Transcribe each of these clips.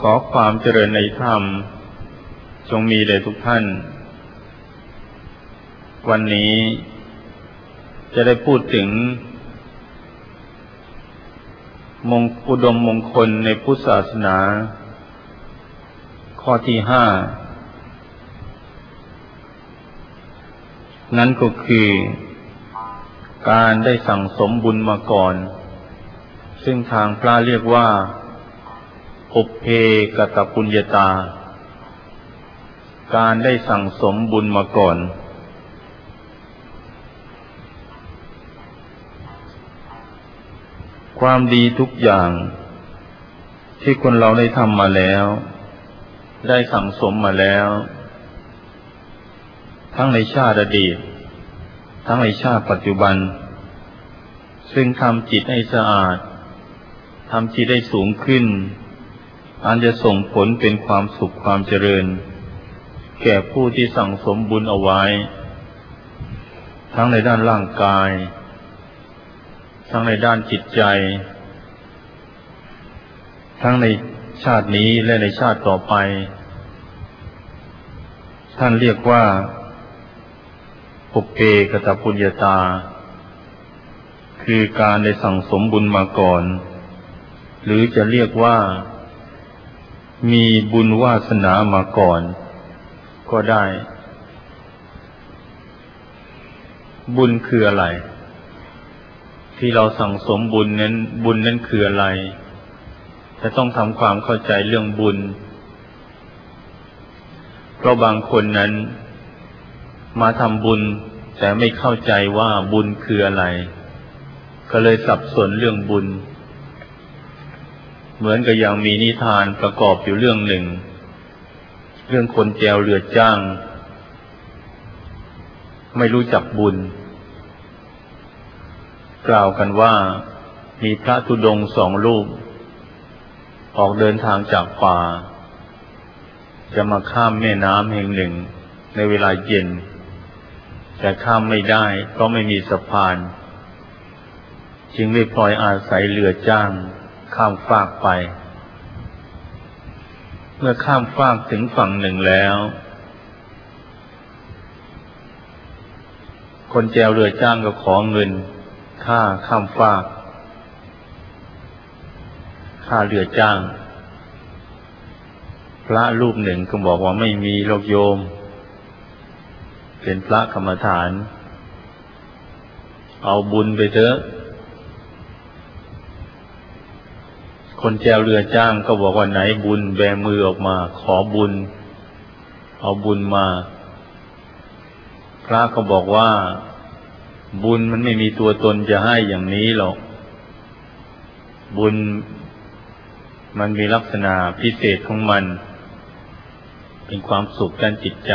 ขอความเจริญในธรรมจงมีแด่ทุกท่านวันนี้จะได้พูดถึงอุดมมงคลในพุทธศาสนาข้อที่5นั่นก็คือการได้สั่งสมบุญมาก่อนซึ่งทางพระเรียกว่าปุพเพกตปุญญาตาการได้สั่งสมบุญมาก่อนความดีทุกอย่างที่คนเราได้ทำมาแล้วได้สั่งสมมาแล้วทั้งในชาติอดีตทั้งในชาติปัจจุบันซึ่งทำจิตให้สะอาดทำจิตให้สูงขึ้นอันจะส่งผลเป็นความสุขความเจริญแก่ผู้ที่สั่งสมบุญเอาไว้ทั้งในด้านร่างกายทั้งในด้านจิตใจทั้งในชาตินี้และในชาติต่อไปท่านเรียกว่าปุพเพกตปุญญาตาคือการได้สั่งสมบุญมาก่อนหรือจะเรียกว่ามีบุญวาสนามาก่อนก็ได้บุญคืออะไรที่เราสั่งสมบุญนั้นคืออะไรจะต้องทำความเข้าใจเรื่องบุญเพราะบางคนนั้นมาทำบุญแต่ไม่เข้าใจว่าบุญคืออะไรก็เลยสับสนเรื่องบุญเหมือนกับอย่างมีนิทานประกอบอยู่เรื่องหนึ่งเรื่องคนแจวเรือจ้างไม่รู้จักบุญกล่าวกันว่ามีพระธุดงค์2 รูปออกเดินทางจากป่าจะมาข้ามแม่น้ำแห่งหนึ่งในเวลาเย็นแต่ข้ามไม่ได้เพราะไม่มีสะพานจึงได้พลอยอาศัยเรือจ้างข้ามฟากไปเมื่อข้ามฟากถึงฝั่งหนึ่งแล้วคนแจวเรือจ้างก็ขอเงินค่าข้ามฟากค่าเรือจ้างพระรูปหนึ่งก็บอกว่าไม่มีหรอกโยมเป็นพระกรรมฐานเอาบุญไปเถอะคนแจวเรือจ้างก็บอกว่าไหนบุญแบมือออกมาขอบุญเอาบุญมาพระก็บอกว่าบุญมันไม่มีตัวตนจะให้อย่างนี้หรอกบุญมันมีลักษณะพิเศษของมันเป็นความสุขด้านจิตใจ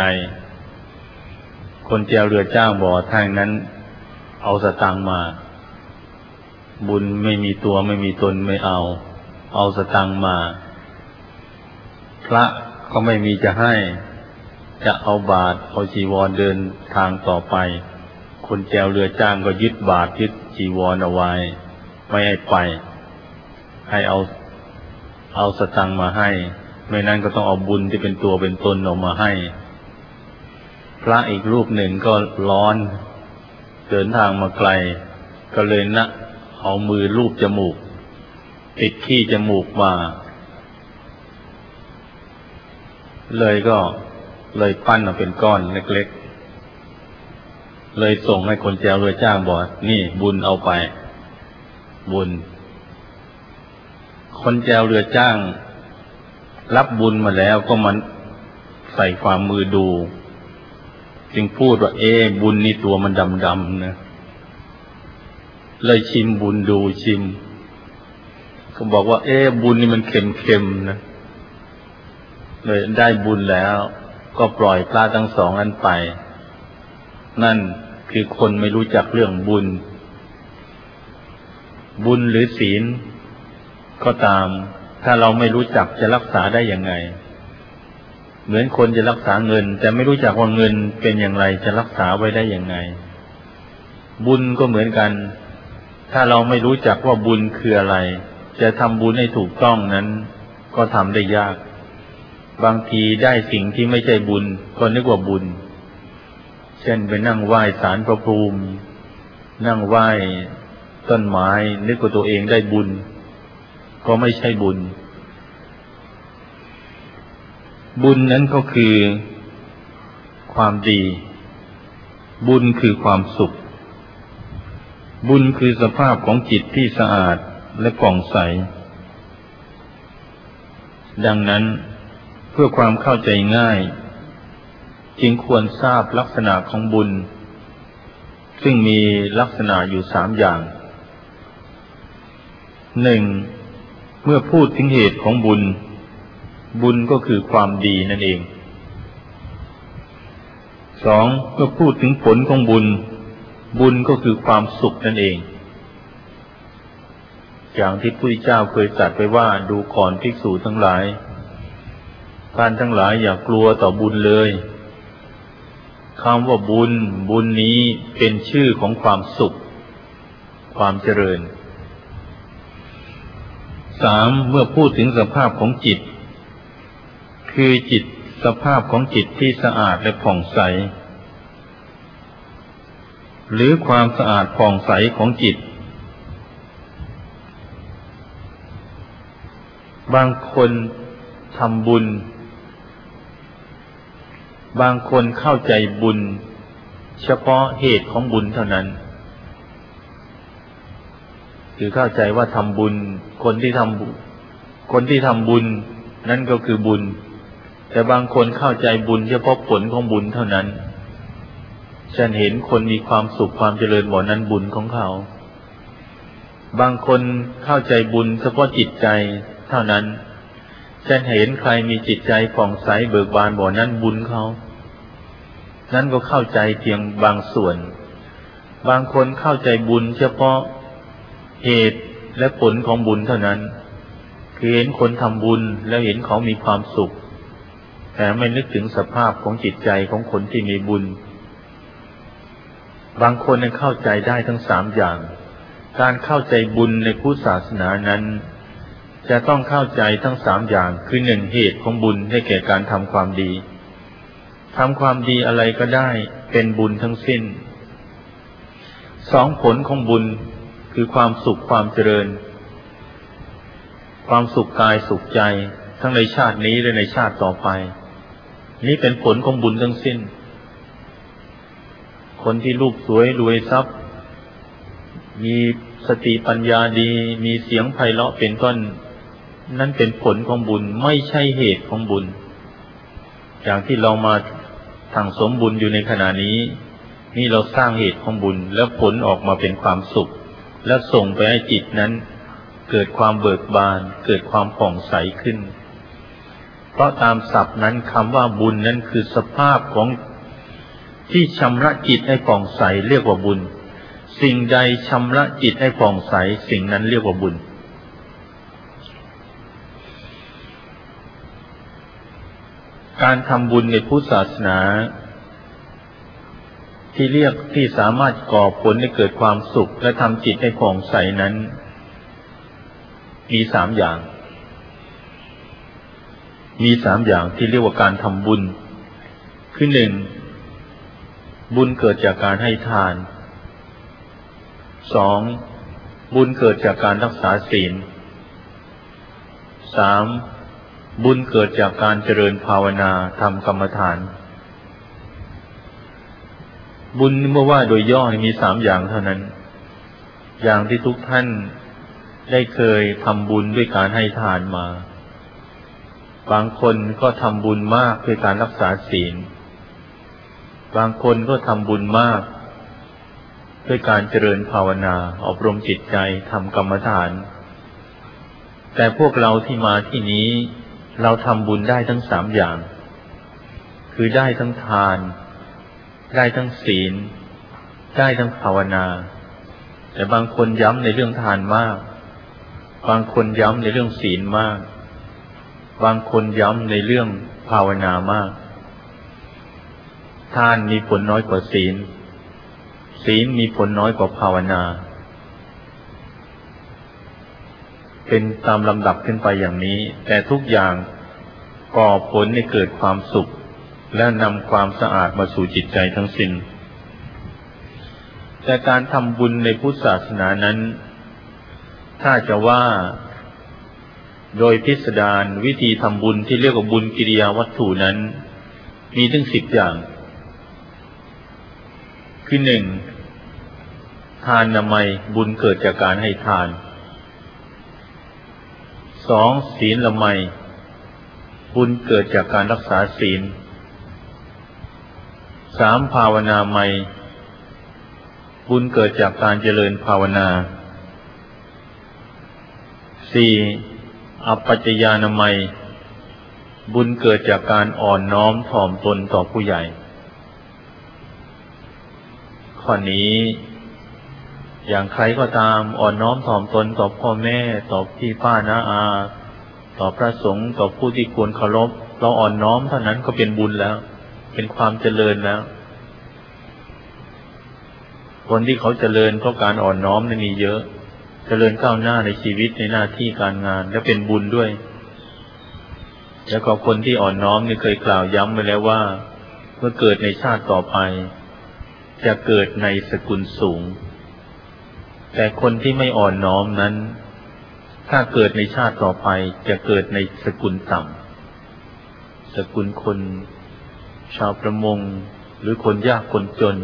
คนแจวเรือจ้างบอกถ้าอย่างนั้นเอาสตางค์มาบุญไม่มีตัวไม่มีตนไม่เอาสตางค์มาพระก็ไม่มีจะให้จะเอาบาตรเอาจีวรเดินทางต่อไปคนแจวเรือจ้างก็ยึดบาตรยึดจีวรเอาไว้ไม่ให้ไปให้เอาสตางค์มาให้ไม่นั้นก็ต้องเอาบุญที่เป็นตัวเป็นตนออกมาให้พระอีกรูปหนึ่งก็ร้อนเดินทางมาไกลก็เลยเอามือลูบจมูกติดขี้จมูกมาเลยปั้นออกเป็นก้อนเล็กๆเลยส่งให้คนแจวเรือจ้างบอกนี่บุญเอาไปบุญคนแจวเรือจ้างรับบุญมาแล้วก็มันใส่ฝ่ามือดูจึงพูดว่าบุญนี่ตัวมันดำๆนะเลยชิมบุญดูชิมก็บอกว่าบุญนี่มันเค็มๆนะเลยได้บุญแล้วก็ปล่อยพระทั้งสองนั้นไปนั่นคือคนไม่รู้จักเรื่องบุญหรือศีลก็ตามถ้าเราไม่รู้จักจะรักษาได้ยังไงเหมือนคนจะรักษาเงินแต่ไม่รู้จักว่าเงินเป็นอย่างไรจะรักษาไว้ได้ยังไงบุญก็เหมือนกันถ้าเราไม่รู้จักว่าบุญคืออะไรจะทำบุญให้ถูกต้องนั้นก็ทำได้ยากบางทีได้สิ่งที่ไม่ใช่บุญก็นึกว่าบุญเช่นไปนั่งไหว้ศาลพระภูมินั่งไหว้ต้นไม้นึกว่าตัวเองได้บุญก็ไม่ใช่บุญบุญนั้นก็คือความดีบุญคือความสุขบุญคือสภาพของจิตที่สะอาดและผ่องใสดังนั้นเพื่อความเข้าใจง่ายจึงควรทราบลักษณะของบุญซึ่งมีลักษณะอยู่3 อย่าง1. เมื่อพูดถึงเหตุของบุญบุญก็คือความดีนั่นเอง 2. เมื่อพูดถึงผลของบุญบุญก็คือความสุขนั่นเองอย่างที่พระพุทธเจ้าเคยตรัสไปว่าดูก่อนภิกษุทั้งหลายท่านทั้งหลายอย่ากลัวต่อบุญเลยคำว่าบุญนี้เป็นชื่อของความสุขความเจริญ 3. เมื่อพูดถึงสภาพของจิตคือจิตสภาพของจิตที่สะอาดและผ่องใสหรือความสะอาดผ่องใสของจิตบางคนทำบุญบางคนเข้าใจบุญเฉพาะเหตุของบุญเท่านั้นคือเข้าใจว่าทำบุญคนที่ทำบุญนั่นก็คือบุญแต่บางคนเข้าใจบุญเฉพาะผลของบุญเท่านั้นฉันเห็นคนมีความสุขความเจริญบ่อนั้นบุญของเขาบางคนเข้าใจบุญเฉพาะจิตใจเท่านั้นฉันเห็นใครมีจิตใจผ่องใสเบิกบานบ่อนั้นบุญเขานั้นก็เข้าใจเพียงบางส่วนบางคนเข้าใจบุญเฉพาะเหตุและผลของบุญเท่านั้นคือเห็นคนทำบุญแล้วเห็นเขามีความสุขแต่ไม่นึกถึงสภาพของจิตใจของคนที่มีบุญบางคนเข้าใจได้ทั้ง3 อย่างการเข้าใจบุญในพุทธศาสนานั้นจะต้องเข้าใจทั้ง3 อย่างคือ 1. เหตุของบุญให้แก่การทำความดีทำความดีอะไรก็ได้เป็นบุญทั้งสิ้น 2. ผลของบุญคือความสุขความเจริญความสุขกายสุขใจทั้งในชาตินี้และในชาติต่อไปนี้เป็นผลของบุญทั้งสิ้นคนที่รูปสวยรวยทรัพย์มีสติปัญญาดีมีเสียงไพเราะเป็นต้นนั่นเป็นผลของบุญไม่ใช่เหตุของบุญอย่างที่เรามาสั่งสมบุญอยู่ในขณะนี้นี่เราสร้างเหตุของบุญแล้วผลออกมาเป็นความสุขและส่งไปให้จิตนั้นเกิดความเบิกบานเกิดความผ่องใสขึ้นเพราะตามศัพท์นั้นคำว่าบุญนั้นคือสภาพของที่ชำระจิตให้ผ่องใสเรียกว่าบุญสิ่งใดชำระจิตให้ผ่องใสสิ่งนั้นเรียกว่าบุญการทำบุญในพุทธศาสนาที่สามารถก่อผลให้เกิดความสุขและทำจิตให้ผ่องใสนั้นมี3 อย่างที่เรียกว่าการทำบุญคือ 1. บุญเกิดจากการให้ทาน 2. บุญเกิดจากการรักษาศีล 3. บุญเกิดจากการเจริญภาวนาทำกรรมฐานบุญเมื่อว่าโดยย่อมี3 อย่างเท่านั้นอย่างที่ทุกท่านได้เคยทำบุญด้วยการให้ทานมาบางคนก็ทำบุญมากด้วยการรักษาศีลบางคนก็ทำบุญมากด้วยการเจริญภาวนาอบรมจิตใจทำกรรมฐานแต่พวกเราที่มาที่นี้เราทำบุญได้ทั้ง3 อย่างคือได้ทั้งทานได้ทั้งศีลได้ทั้งภาวนาแต่บางคนย้ำในเรื่องทานมากบางคนย้ำในเรื่องศีลมากบางคนย้ำในเรื่องภาวนามากทานมีผลน้อยกว่าศีลมีผลน้อยกว่าภาวนาเป็นตามลำดับขึ้นไปอย่างนี้แต่ทุกอย่างก่อผลให้เกิดความสุขและนำความสะอาดมาสู่จิตใจทั้งสิ้นแต่การทำบุญในพุทธศาสนานั้นถ้าจะว่าโดยพิสดารวิธีทำบุญที่เรียกว่าบุญกิริยาวัตถุนั้นมีถึง10 อย่างคือ 1. ทานนามัยบุญเกิดจากการให้ทาน 2. ศีลละไมบุญเกิดจากการรักษาศีล 3. ภาวนาไมบุญเกิดจากการเจริญภาวนา 4. อัปปัจจยานามัยบุญเกิดจากการอ่อนน้อมถ่อมตนต่อผู้ใหญ่ข้อนี้อย่างใครก็ตามอ่อนน้อมถ่อมตนต่อพ่อแม่ต่อพี่ป้าน้าอาต่อพระสงฆ์ต่อผู้ที่ควรเคารพเราอ่อนน้อมเท่านั้นก็เป็นบุญแล้วเป็นความเจริญแล้วคนที่เขาเจริญเพราะการอ่อนน้อมนั้นมีเยอะเจริญก้าวหน้าในชีวิตในหน้าที่การงานและเป็นบุญด้วยแล้วก็คนที่อ่อนน้อมนี่เคยกล่าวย้ำไว้แล้วว่าเมื่อเกิดในชาติต่อไปจะเกิดในสกุลสูงแต่คนที่ไม่อ่อนน้อมนั้นถ้าเกิดในชาติต่อไปจะเกิดในสกุลต่ำสกุลคนชาวประมงหรือคนยากคนจน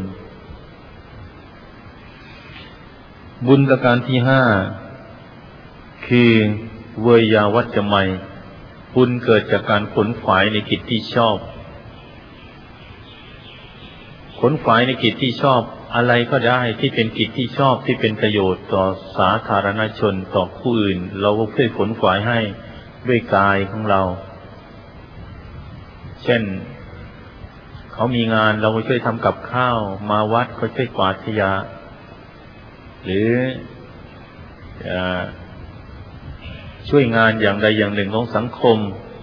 บุญประการที่ 5คือเวยาวัจจะไมบุญเกิดจากการขนขวายในกิจที่ชอบขนขวายในกิจที่ชอบอะไรก็ได้ที่เป็นกิจที่ชอบที่เป็นประโยชน์ต่อสาธารณชนต่อผู้อื่นเราก็ช่วยขนขวายให้ด้วยกายของเราเช่นเขามีงานเราก็ช่วยทำกับข้าวมาวัดก็ช่วยกวาดขยะหรือช่วยงานอย่างใดอย่างหนึ่งของสังคม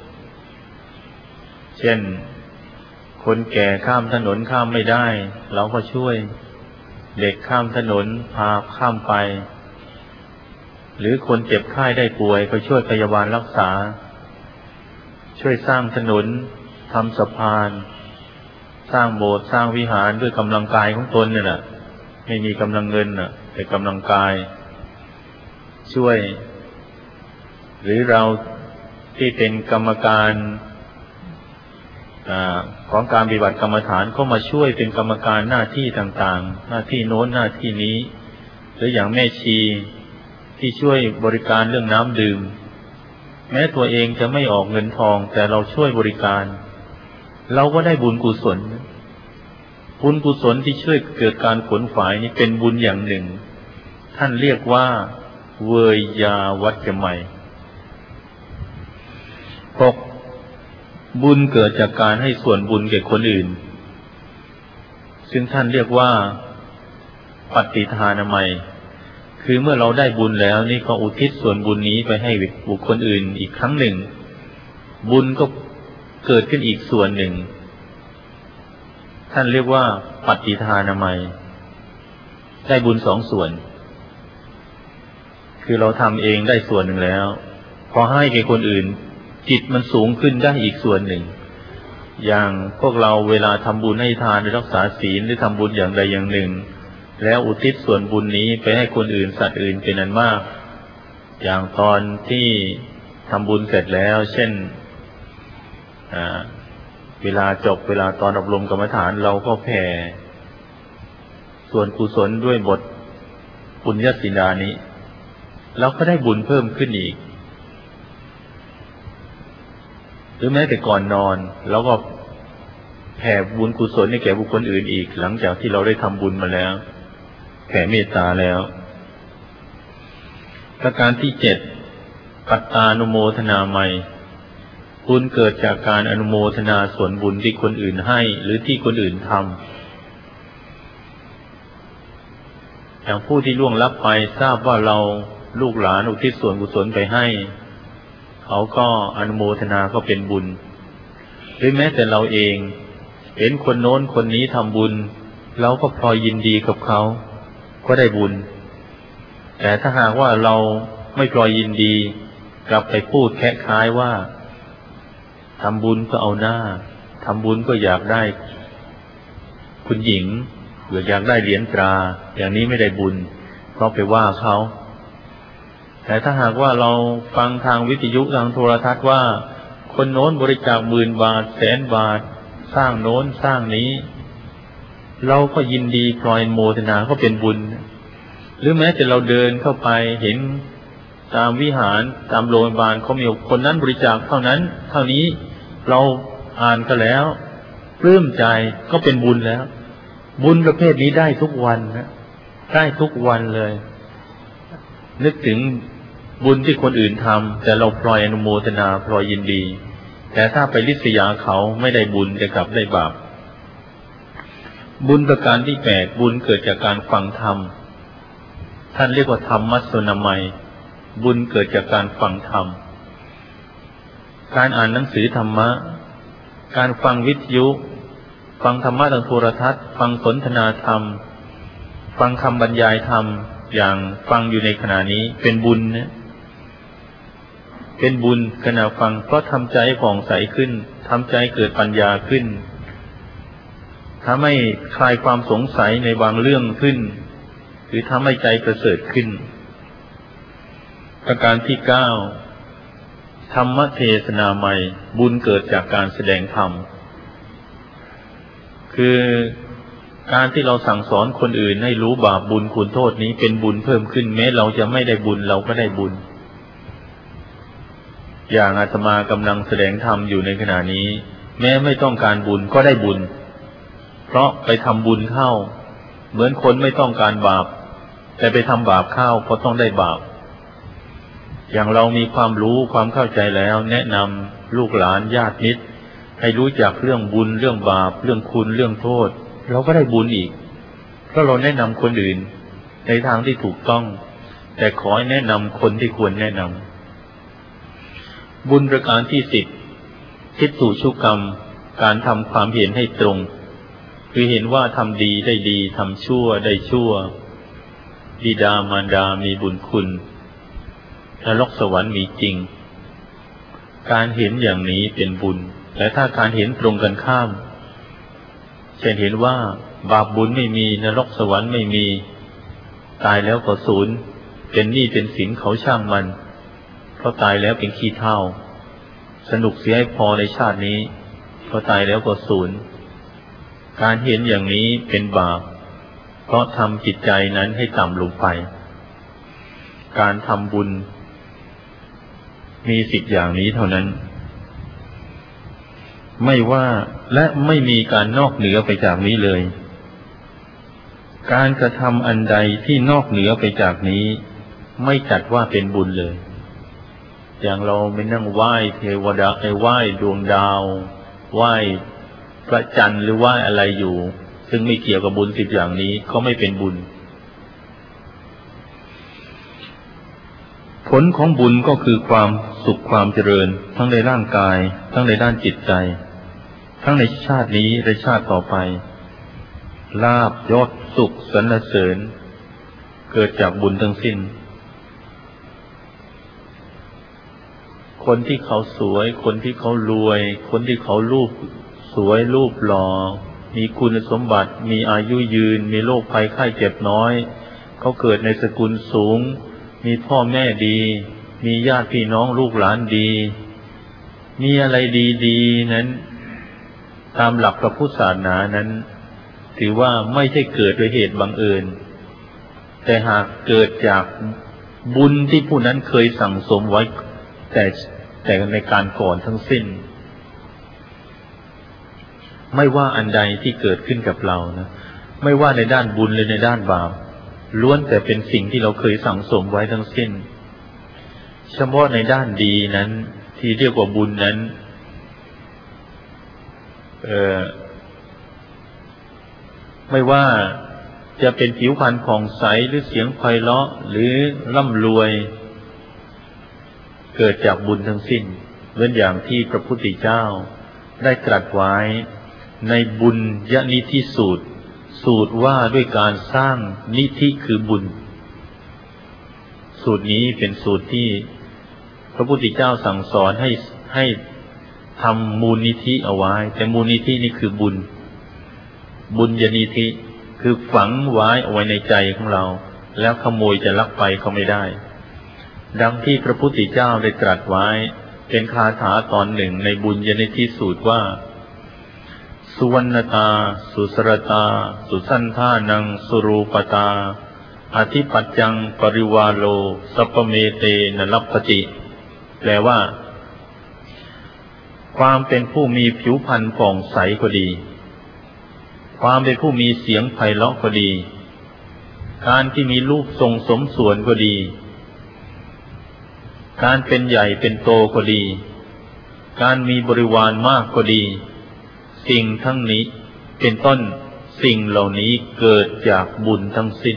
เช่นคนแก่ข้ามถนนข้ามไม่ได้เราก็ช่วยเด็กข้ามถนนพาข้ามไปหรือคนเจ็บไข้ได้ป่วยก็ช่วยพยาบาลรักษาช่วยสร้างถนนทำสะพานสร้างโบสถ์สร้างวิหารด้วยกำลังกายของตนเนี่ยแหละไม่มีกำลังเงินน่ะแต่กำลังกายช่วยหรือเราที่เป็นกรรมการของการปฏิบัติกรรมฐานก็มาช่วยเป็นกรรมการหน้าที่ต่างๆหน้าที่โน้นหน้าที่นี้หรืออย่างแม่ชีที่ช่วยบริการเรื่องน้ำดื่มแม้ตัวเองจะไม่ออกเงินทองแต่เราช่วยบริการเราก็ได้บุญกุศลบุญกุศลที่ช่วยเกิดการขนขวายนี้เป็นบุญอย่างหนึ่งท่านเรียกว่าเวยาวัจจะไม6. บุญเกิดจากการให้ส่วนบุญแก่คนอื่นซึ่งท่านเรียกว่าปฏิทานามัยคือเมื่อเราได้บุญแล้วนี่ก็อุทิศส่วนบุญนี้ไปให้บุคคลอื่นอีกครั้งหนึ่งบุญก็เกิดขึ้นอีกส่วนหนึ่งท่านเรียกว่าปฏิทานามัยได้บุญ2 ส่วนคือเราทำเองได้ส่วนหนึ่งแล้วพอให้แก่คนอื่นจิตมันสูงขึ้นได้อีกส่วนหนึ่งอย่างพวกเราเวลาทำบุญให้ทานหรือรักษาศีลหรือทำบุญอย่างใดอย่างหนึ่งแล้วอุทิศส่วนบุญนี้ไปให้คนอื่นสัตว์อื่นเป็นอันมากอย่างตอนที่ทำบุญเสร็จแล้วเช่นเวลาจบเวลาตอนอบรมกรรมฐานเราก็แผ่ส่วนกุศลด้วยบทปุญญสินดานี้เราก็ได้บุญเพิ่มขึ้นอีกหรือแม้แต่ก่อนนอนเราก็แผ่บุญกุศลให้แก่บุคคลอื่นอีกหลังจากที่เราได้ทำบุญมาแล้วแผ่เมตตาแล้วประการที่ 7ปัตตานุโมทนาไมบุญเกิดจากการอนุโมทนาส่วนบุญที่คนอื่นให้หรือที่คนอื่นทำอย่างผู้ที่ล่วงลับไปทราบว่าเราลูกหลานอุทิศส่วนกุศลไปให้เขาก็อนุโมทนาก็เป็นบุญหรือแม้แต่เราเองเห็นคนโน้นคนนี้ทำบุญเราก็พลอยยินดีกับเขาก็ได้บุญแต่ถ้าหากว่าเราไม่พลอยยินดีกลับไปพูดแคะคล้ายว่าทำบุญก็เอาหน้าทำบุญก็อยากได้คุณหญิงหรืออยากได้เหรียญตราอย่างนี้ไม่ได้บุญเพราะไปว่าเขาแต่ถ้าหากว่าเราฟังทางวิทยุทางโทรทัศน์ว่าคนโน้นบริจาค10,000 บาท100,000 บาทสร้างโน้นสร้างนี้เราก็ยินดีพลอยโมทนาก็เป็นบุญหรือแม้แต่เราเดินเข้าไปเห็นตามวิหารตามโรงพยาบาลเขามีคนนั้นบริจาคเท่านั้นเท่านี้เราอ่านก็แล้วปลื้มใจก็เป็นบุญแล้วบุญประเภทนี้ได้ทุกวันนะได้ทุกวันเลยนึกถึงบุญที่คนอื่นทำแต่เราพลอยอนุโมทนาพลอยยินดีแต่ถ้าไปริษยาเขาไม่ได้บุญจะกลับได้บาปบุญประการที่8บุญเกิดจากการฟังธรรมท่านเรียกว่าธรรมัสสนามัยบุญเกิดจากการฟังธรรมการอ่านหนังสือธรรมะการฟังวิทยุฟังธรรมะทางโทรทัศน์ฟังสนทนาธรรมฟังคำบรรยายธรรมอย่างฟังอยู่ในขณะนี้เป็นบุญนะเป็นบุญขณะฟังเพราะทำใจผ่องใสขึ้นทำใจเกิดปัญญาขึ้นทำให้คลายความสงสัยในบางเรื่องขึ้นหรือทำให้ใจประเสริฐขึ้นประการที่9ธรรมเทศนาใหม่บุญเกิดจากการแสดงธรรมคือการที่เราสั่งสอนคนอื่นให้รู้บาปบุญคุณโทษนี้เป็นบุญเพิ่มขึ้นแม้เราจะไม่ได้บุญเราก็ได้บุญอย่างอาตมากำลังแสดงธรรมอยู่ในขณะนี้แม้ไม่ต้องการบุญก็ได้บุญเพราะไปทำบุญเข้าเหมือนคนไม่ต้องการบาปแต่ไปทำบาปเข้าเพราะต้องได้บาปอย่างเรามีความรู้ความเข้าใจแล้วแนะนำลูกหลานญาติมิตรให้รู้จักเรื่องบุญเรื่องบาปเรื่องคุณเรื่องโทษเราก็ได้บุญอีกเพราะเราแนะนำคนอื่นในทางที่ถูกต้องแต่ขอให้แนะนำคนที่ควรแนะนำบุญประการที่10ทิฏฐุชุกรรมการทำความเห็นให้ตรงคือเห็นว่าทำดีได้ดีทำชั่วได้ชั่วบิดามารดามีบุญคุณนรกสวรรค์มีจริงการเห็นอย่างนี้เป็นบุญแต่ถ้าการเห็นตรงกันข้ามเช่นเห็นว่าบาปบุญไม่มีนรกสวรรค์ไม่มีตายแล้วก็ศูนย์เป็นหนี้เป็นสินเขาช่างมันเพราะตายแล้วเป็นขี้เถ้าสนุกเสียให้พอในชาตินี้เพราะตายแล้วก็ศูนย์การเห็นอย่างนี้เป็นบาปเพราะทำจิตใจนั้นให้ต่ำลงไปการทำบุญมี10อย่างนี้เท่านั้นไม่ว่าและไม่มีการนอกเหนือไปจากนี้เลยการกระทำอันใดที่นอกเหนือไปจากนี้ไม่จัดว่าเป็นบุญเลยอย่างเราไปนั่งไหว้เทวดาไหว้ดวงดาวไหว้พระจันทร์หรือไหว้อะไรอยู่ซึ่งไม่เกี่ยวกับบุญ10อย่างนี้ก็ไม่เป็นบุญผลของบุญก็คือความสุขความเจริญทั้งในร่างกายทั้งในด้านจิตใจทั้งในชาตินี้และชาติต่อไปลาภยศสุขสรรเสริญเกิดจากบุญทั้งสิ้นคนที่เขาสวยคนที่เขารวยคนที่เขารูปสวยรูปหล่อมีคุณสมบัติมีอายุยืนมีโรคภัยไข้เจ็บน้อยเขาเกิดในสกุลสูงมีพ่อแม่ดีมีญาติพี่น้องลูกหลานดีมีอะไรดีๆนั้นตามหลักพระพุทธศาสนานั้นถือว่าไม่ใช่เกิดโดยเหตุบังเอิญแต่หากเกิดจากบุญที่ผู้นั้นเคยสั่งสมไว้แต่ในการก่อนทั้งสิ้นไม่ว่าอันใดที่เกิดขึ้นกับเรานะไม่ว่าในด้านบุญหรือในด้านบาปล้วนแต่เป็นสิ่งที่เราเคยสั่งสมไว้ทั้งสิ้นเฉพาะในด้านดีนั้นที่เรียกว่าบุญนั้นไม่ว่าจะเป็นผิวพรรณผ่องใสหรือเสียงไพเราะหรือร่ำรวยเกิดจากบุญทั้งสิ้นเหมือนอย่างที่พระพุทธเจ้าได้ตรัสไว้ในบุญยนิธิสูตรว่าด้วยการสร้างนิธิคือบุญสูตรนี้เป็นสูตรที่พระพุทธเจ้าสั่งสอนให้ทำมูลนิธิเอาไว้แต่มูลนิธินี่คือบุญญานิธิคือฝังไว้เอาไว้ในใจของเราแล้วขโมยจะลักไปเขาไม่ได้ดังที่พระพุทธเจ้าได้ตรัสไว้เป็นคาถาตอนหนึ่งในบุญญานิธิสูตรว่าสุวรรณตาสุสรตาสุสันธานังสุรูปตาอธิปัจจังปริวาโลสัพพเมเตนลัพพติแปลว่าความเป็นผู้มีผิวพรรณผ่องใสก็ดีความเป็นผู้มีเสียงไพเราะก็ดีการที่มีรูปทรงสมส่วนก็ดีการเป็นใหญ่เป็นโตก็ดีการมีบริวารมากก็ดีสิ่งทั้งนี้เป็นต้นสิ่งเหล่านี้เกิดจากบุญทั้งสิ้น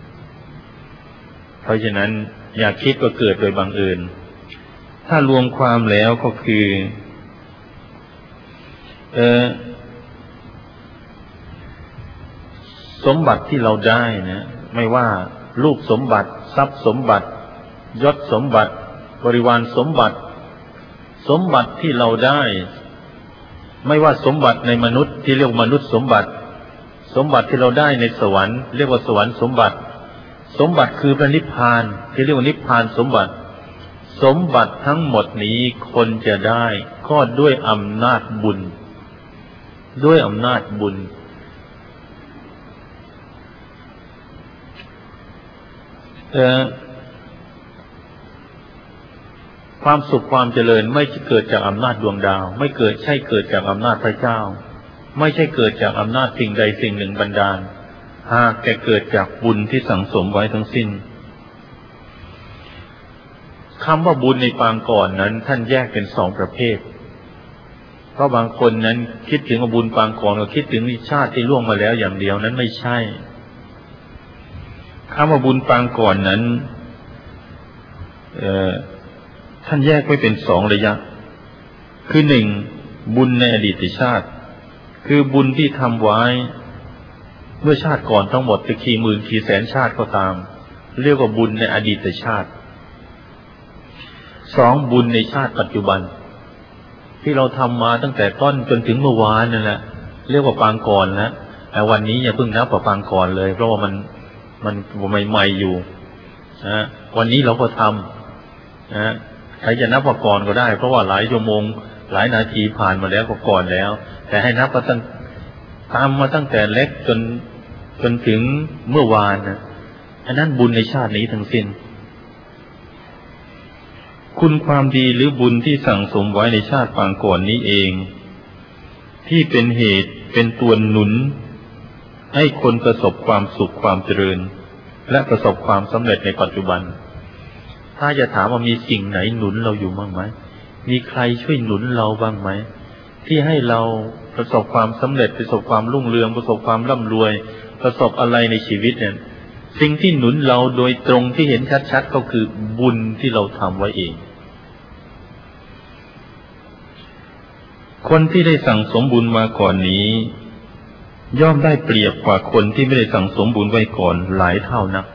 เพราะฉะนั้นอย่าคิดว่าเกิดโดยบังเอิญถ้ารวมความแล้วก็คือสมบัติที่เราได้นะไม่ว่ารูปสมบัติทรัพย์สมบัติยศสมบัติบริวารสมบัติที่เราได้ไม่ว่าสมบัติในมนุษย์ที่เรียกมนุษย์สมบัติที่เราได้ในสวรรค์เรียกว่าสวรรค์สมบัติคือพระนิพพานที่เรียกว่านิพพานสมบัติทั้งหมดนี้คนจะได้ก็ด้วยอำนาจบุญความสุขความเจริญไม่เกิดจากอำนาจดวงดาวไม่เกิดจากอำนาจพระเจ้าไม่ใช่เกิดจากอำนาจสิ่งใดสิ่งหนึ่งบันดาลหากแต่เกิดจากบุญที่สั่งสมไว้ทั้งสิ้นคำว่าบุญในปางก่อนนั้นท่านแยกเป็นสองประเภทเพราะบางคนนั้นคิดถึงบุญปางก่อนก็คิดถึงชาติที่ล่วงมาแล้วอย่างเดียวนั้นไม่ใช่คำว่าบุญปางก่อนนั้นท่านแยกไว้เป็นสองระยะคือหนึ่งบุญในอดีตชาติคือบุญที่ทำไว้เมื่อชาติก่อนทั้งหมดจะกี่หมื่นกี่แสนชาติก็ตามเรียกว่าบุญในอดีตชาติสองบุญในชาติปัจจุบันที่เราทำมาตั้งแต่ต้นจนถึงเมื่อวานนั่นแหละเรียกว่าปางก่อนนะแต่วันนี้อย่าเพิ่งนับว่าปางก่อนเลยเพราะว่ามันใหม่ๆอยู่นะวันนี้เราก็ทำนะใครจะนับว่าก่อนก็ได้เพราะว่าหลายชั่วโมงหลายนาทีผ่านมาแล้วก็ก่อนแล้วแต่ให้นับว่าตามมาตั้งแต่เล็กจนถึงเมื่อวานนะอันนั้นบุญในชาตินี้ทั้งสิ้นคุณความดีหรือบุญที่สั่งสมไว้ในชาติปางก่อนนี้เองที่เป็นเหตุเป็นตัวหนุนให้คนประสบความสุขความเจริญและประสบความสำเร็จในปัจจุบันถ้าจะถามว่ามีสิ่งไหนหนุนเราอยู่บ้างไหมมีใครช่วยหนุนเราบ้างไหมที่ให้เราประสบความสำเร็จประสบความรุ่งเรืองประสบความร่ำรวยประสบอะไรในชีวิตเนี่ยสิ่งที่หนุนเราโดยตรงที่เห็นชัดๆก็คือบุญที่เราทำไว้เองคนที่ได้สั่งสมบุญมาก่อนนี้ย่อมได้เปรียบกว่าคนที่ไม่ได้สั่งสมบุญไว้ก่อนหลายเท่านัก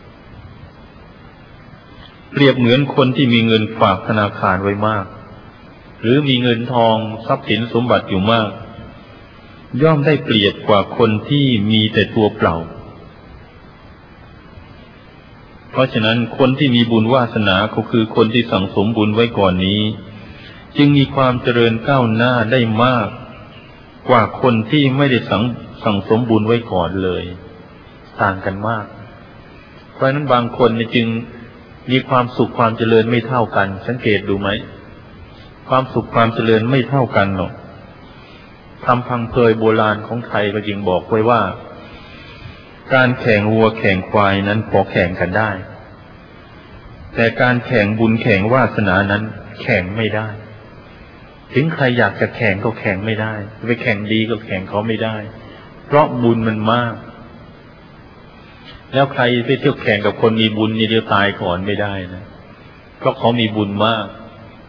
เปรียบเหมือนคนที่มีเงินฝากธนาคารไว้มากหรือมีเงินทองทรัพย์สินสมบัติอยู่มากย่อมได้เปรียบกว่าคนที่มีแต่ตัวเปล่าเพราะฉะนั้นคนที่มีบุญวาสนาก็คือคนที่สั่งสมบุญไว้ก่อนนี้จึงมีความเจริญก้าวหน้าได้มากกว่าคนที่ไม่ได้สั่งสมบุญไว้ก่อนเลยต่างกันมากเพราะฉะนั้นบางคนจึงมีความสุขความเจริญไม่เท่ากันสังเกตดูไหมความสุขความเจริญไม่เท่ากันหรอกคำพังเพยโบราณของไทยก็จึงบอกไว้ว่าการแข่งวัวแข่งควายนั้นพอแข่งกันได้แต่การแข่งบุญแข่งวาสนานั้นแข่งไม่ได้ถึงใครอยากจะแข่งก็แข่งไม่ได้ไปแข่งดีก็แข่งเขาไม่ได้เพราะบุญมันมากแล้วใครไปเที่ยวแข่งกับคนมีบุญนี่เดียวตายก่อนไม่ได้นะเพราะเขามีบุญมาก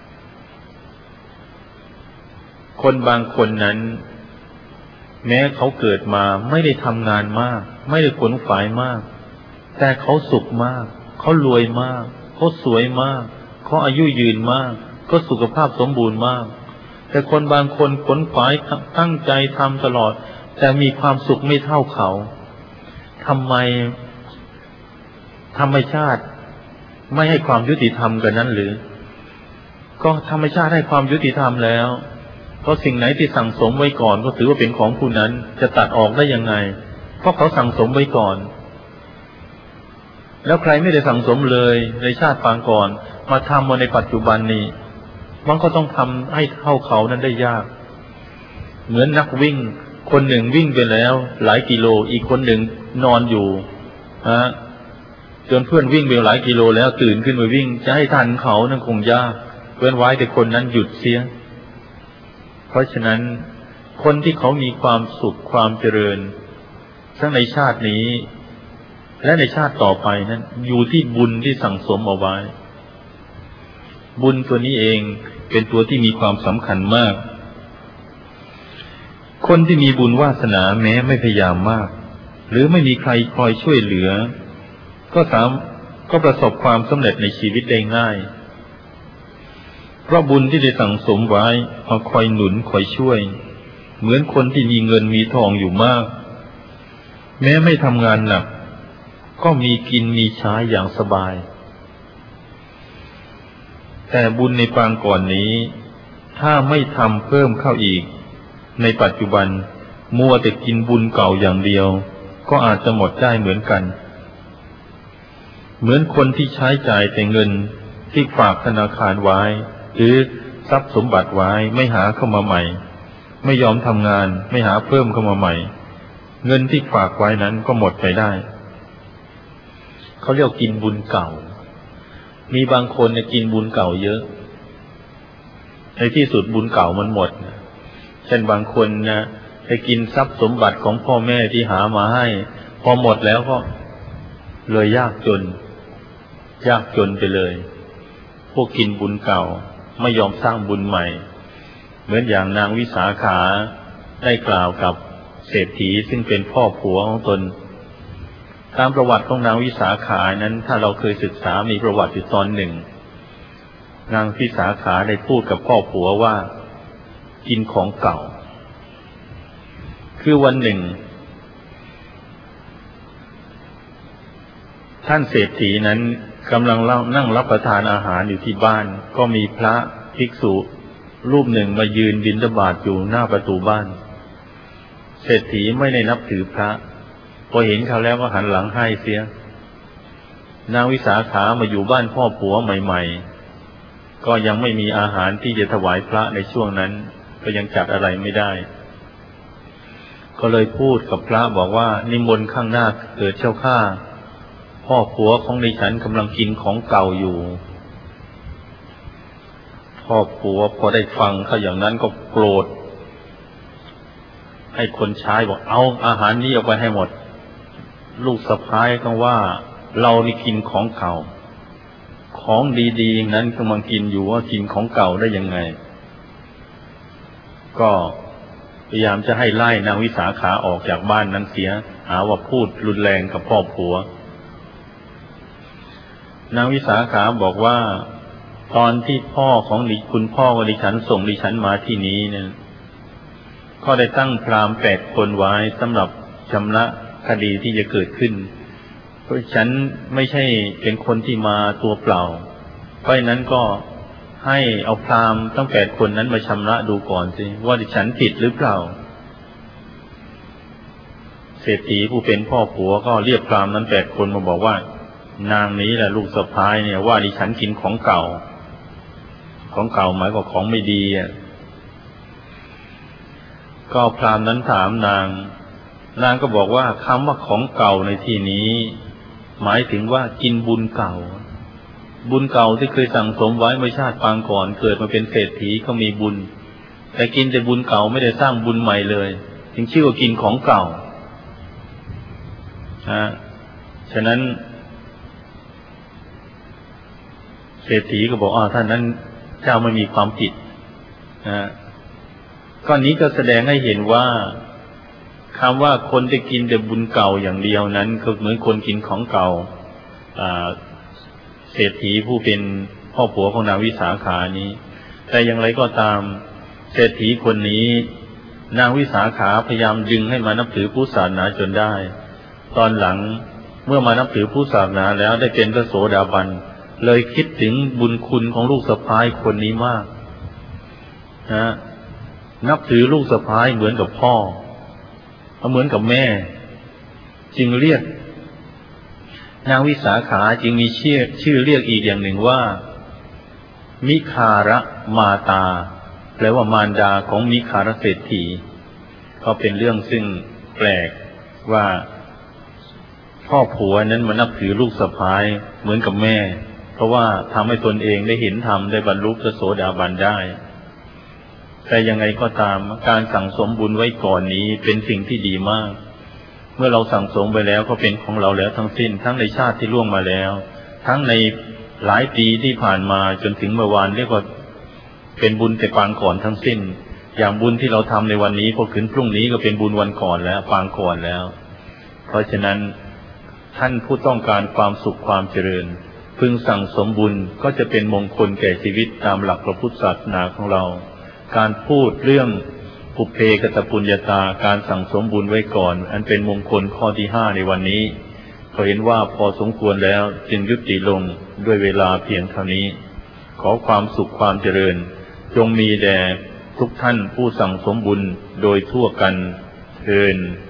คนบางคนนั้นแม้เขาเกิดมาไม่ได้ทำงานมากไม่ได้ขวนขวายมากแต่เขาสุขมากเขารวยมากเขาสวยมากเขาอายุยืนมากเขาสุขภาพสมบูรณ์มากแต่คนบางคนขนขวายตั้งใจทำตลอดแต่มีความสุขไม่เท่าเขาทำไมธรรมชาติไม่ให้ความยุติธรรมกันนั้นหรือก็ธรรมชาติให้ความยุติธรรมแล้วเพราะสิ่งไหนที่สั่งสมไว้ก่อนก็ถือว่าเป็นของผู้นั้นจะตัดออกได้ยังไงเพราะเขาสั่งสมไว้ก่อนแล้วใครไม่ได้สั่งสมเลยในชาติปางก่อนมาทำมาในปัจจุบันนี้มันก็ต้องทำให้เท่าเขานั้นได้ยากเหมือนนักวิ่งคนหนึ่งวิ่งไปแล้วหลายกิโลอีกคนหนึ่งนอนอยู่จนเพื่อนวิ่งไปหลายกิโลแล้วตื่นขึ้นมาวิ่งจะให้ทันเขานั่นคงยากเว้นไว้แต่คนนั้นหยุดเสียเพราะฉะนั้นคนที่เขามีความสุขความเจริญทั้งในชาตินี้และในชาติต่อไปนั้นอยู่ที่บุญที่สั่งสมเอาไว้บุญตัวนี้เองเป็นตัวที่มีความสำคัญมากคนที่มีบุญวาสนาแม้ไม่พยายามมากหรือไม่มีใครคอยช่วยเหลือก็ประสบความสำเร็จในชีวิตได้ง่ายเพราะบุญที่ได้สั่งสมไว้มาคอยหนุนคอยช่วยเหมือนคนที่มีเงินมีทองอยู่มากแม้ไม่ทำงานหนักก็มีกินมีใช้อย่างสบายแต่บุญในปางก่อนนี้ถ้าไม่ทำเพิ่มเข้าอีกในปัจจุบันมัวแต่กินบุญเก่าอย่างเดียวก็อาจจะหมดได้เหมือนกันเหมือนคนที่ใช้จ่ายแต่เงินที่ฝากธนาคารไว้หรือทรัพย์สมบัติไว้ไม่หาเข้ามาใหม่ไม่ยอมทำงานไม่หาเพิ่มเข้ามาใหม่เงินที่ฝากไว้นั้นก็หมดไปได้เขาเรียกกินบุญเก่ามีบางคนเนี่ยกินบุญเก่าเยอะในที่สุดบุญเก่ามันหมดเช่นบางคนนะไปกินทรัพย์สมบัติของพ่อแม่ที่หามาให้พอหมดแล้วก็เลยยากจนไปเลยพวกกินบุญเก่าไม่ยอมสร้างบุญใหม่เหมือนอย่างนางวิสาขาได้กล่าวกับเศรษฐีซึ่งเป็นพ่อผัวของตนตามประวัติของนางวิสาขานั้นถ้าเราเคยศึกษามีประวัติอยู่ตอนหนึ่งนางวิสาขาได้พูดกับพ่อผัวว่ากินของเก่าคือวันหนึ่งท่านเศรษฐีนั้นกำลังนั่งรับประทานอาหารอยู่ที่บ้านก็มีพระภิกษุรูปหนึ่งมายืนบิณฑบาตอยู่หน้าประตูบ้านเศรษฐีไม่ได้นับถือพระพอเห็นเขาแล้วก็หันหลังให้เสียนางวิสาขามาอยู่บ้านพ่อผัวใหม่ๆก็ยังไม่มีอาหารที่จะถวายพระในช่วงนั้นก็ยังจัดอะไรไม่ได้ก็เลยพูดกับพระบอกว่านิมนต์ข้างหน้าเถิดเจ้าข้าพ่อผัวของดิฉันกำลังกินของเก่าอยู่พ่อผัวพอได้ฟังเขาอย่างนั้นก็โกรธให้คนใช้บอกเอาอาหารนี้ออกไปให้หมดลูกสะพ้ายก็ว่าเรานี่กินของเก่าของดีๆนั้นกำลังกินอยู่ว่ากินของเก่าได้ยังไงก็พยายามจะให้ไล่นางวิสาขาออกจากบ้านนั้นเสียหาว่าพูดรุนแรงกับพ่อผัวนางวิสาขาบอกว่าตอนที่พ่อของคุณพ่อของดิฉันส่งดิฉันมาที่นี้เนี่ยก็ได้ตั้งพราหมณ์8 คนไว้สำหรับชำระคดีที่จะเกิดขึ้นเพราะฉันไม่ใช่เป็นคนที่มาตัวเปล่าเพราะนั้นก็ให้เอาพราหมณ์ทั้ง8 คนนั้นมาชำระดูก่อนสิว่าดิฉันผิดหรือเปล่าเศรษฐีผู้เป็นพ่อผัวก็เรียกพราหมณ์นั้น8 คนมาบอกว่านางนี้แหละลูกสะพ้ายเนี่ยว่าดิฉันกินของเก่าหมายว่าของไม่ดีก็พราหมณ์นั้นถามนางก็บอกว่าคำว่าของเก่าในที่นี้หมายถึงว่ากินบุญเก่าที่เคยสั่งสมไว้เมื่อชาติปางก่อนเกิดมาเป็นเศรษฐีก็มีบุญแต่กินแต่บุญเก่าไม่ได้สร้างบุญใหม่เลยจึงชื่อว่ากินของเก่าฉะนั้นเศรษฐีก็บอกท่านนั้นเจ้าไม่มีความผิดก้อนนี้ก็แสดงให้เห็นว่าคำว่าคนจะกินแต่บุญเก่าอย่างเดียวนั้นก็เหมือนคนกินของเก่าเศรษฐีผู้เป็นพ่อผัวของนางวิสาขานี้แต่อย่างไรก็ตามเศรษฐีคนนี้นางวิสาขาพยายามดึงให้มานับถือพุทธศาสนาจนได้ตอนหลังเมื่อมานับถือพุทธศาสนาแล้วได้เป็นพระโสดาบันเลยคิดถึงบุญคุณของลูกสะใภ้คนนี้มากนะนับถือลูกสะใภ้เหมือนกับพ่อเหมือนกับแม่จึงเรียกนางวิสาขาจึงมีชื่อเรียกอีกอย่างหนึ่งว่ามิคารมาตาแปลว่ามารดาของมิคารเศรษฐีก็เป็นเรื่องซึ่งแปลกว่าพ่อผัวนั้นมานับถือลูกสะใภ้เหมือนกับแม่เพราะว่าทำให้ตนเองได้เห็นธรรมได้บรรลุพระโสดาบันได้แต่ยังไงก็ตามการสั่งสมบุญไว้ก่อนนี้เป็นสิ่งที่ดีมากเมื่อเราสั่งสมไปแล้วก็เป็นของเราแล้วทั้งสิ้นทั้งในชาติที่ล่วงมาแล้วทั้งในหลายปีที่ผ่านมาจนถึงเมื่อวานเรียกว่าเป็นบุญแต่ปางก่อนทั้งสิ้นอย่างบุญที่เราทำในวันนี้พอถึงพรุ่งนี้ก็เป็นบุญวันก่อนแล้วปางก่อนแล้วเพราะฉะนั้นท่านผู้ต้องการความสุขความเจริญพึงสั่งสมบุญก็จะเป็นมงคลแก่ชีวิตตามหลักพระพุทธศาสนาของเราการพูดเรื่องปุเพกตปุญญาตาการสั่งสมบุญไว้ก่อนอันเป็นมงคลข้อที่5ในวันนี้ก็เห็นว่าพอสมควรแล้วจึงยุติลงด้วยเวลาเพียงเท่านี้ขอความสุขความเจริญจงมีแด่ทุกท่านผู้สั่งสมบุญโดยทั่วกันเทอญ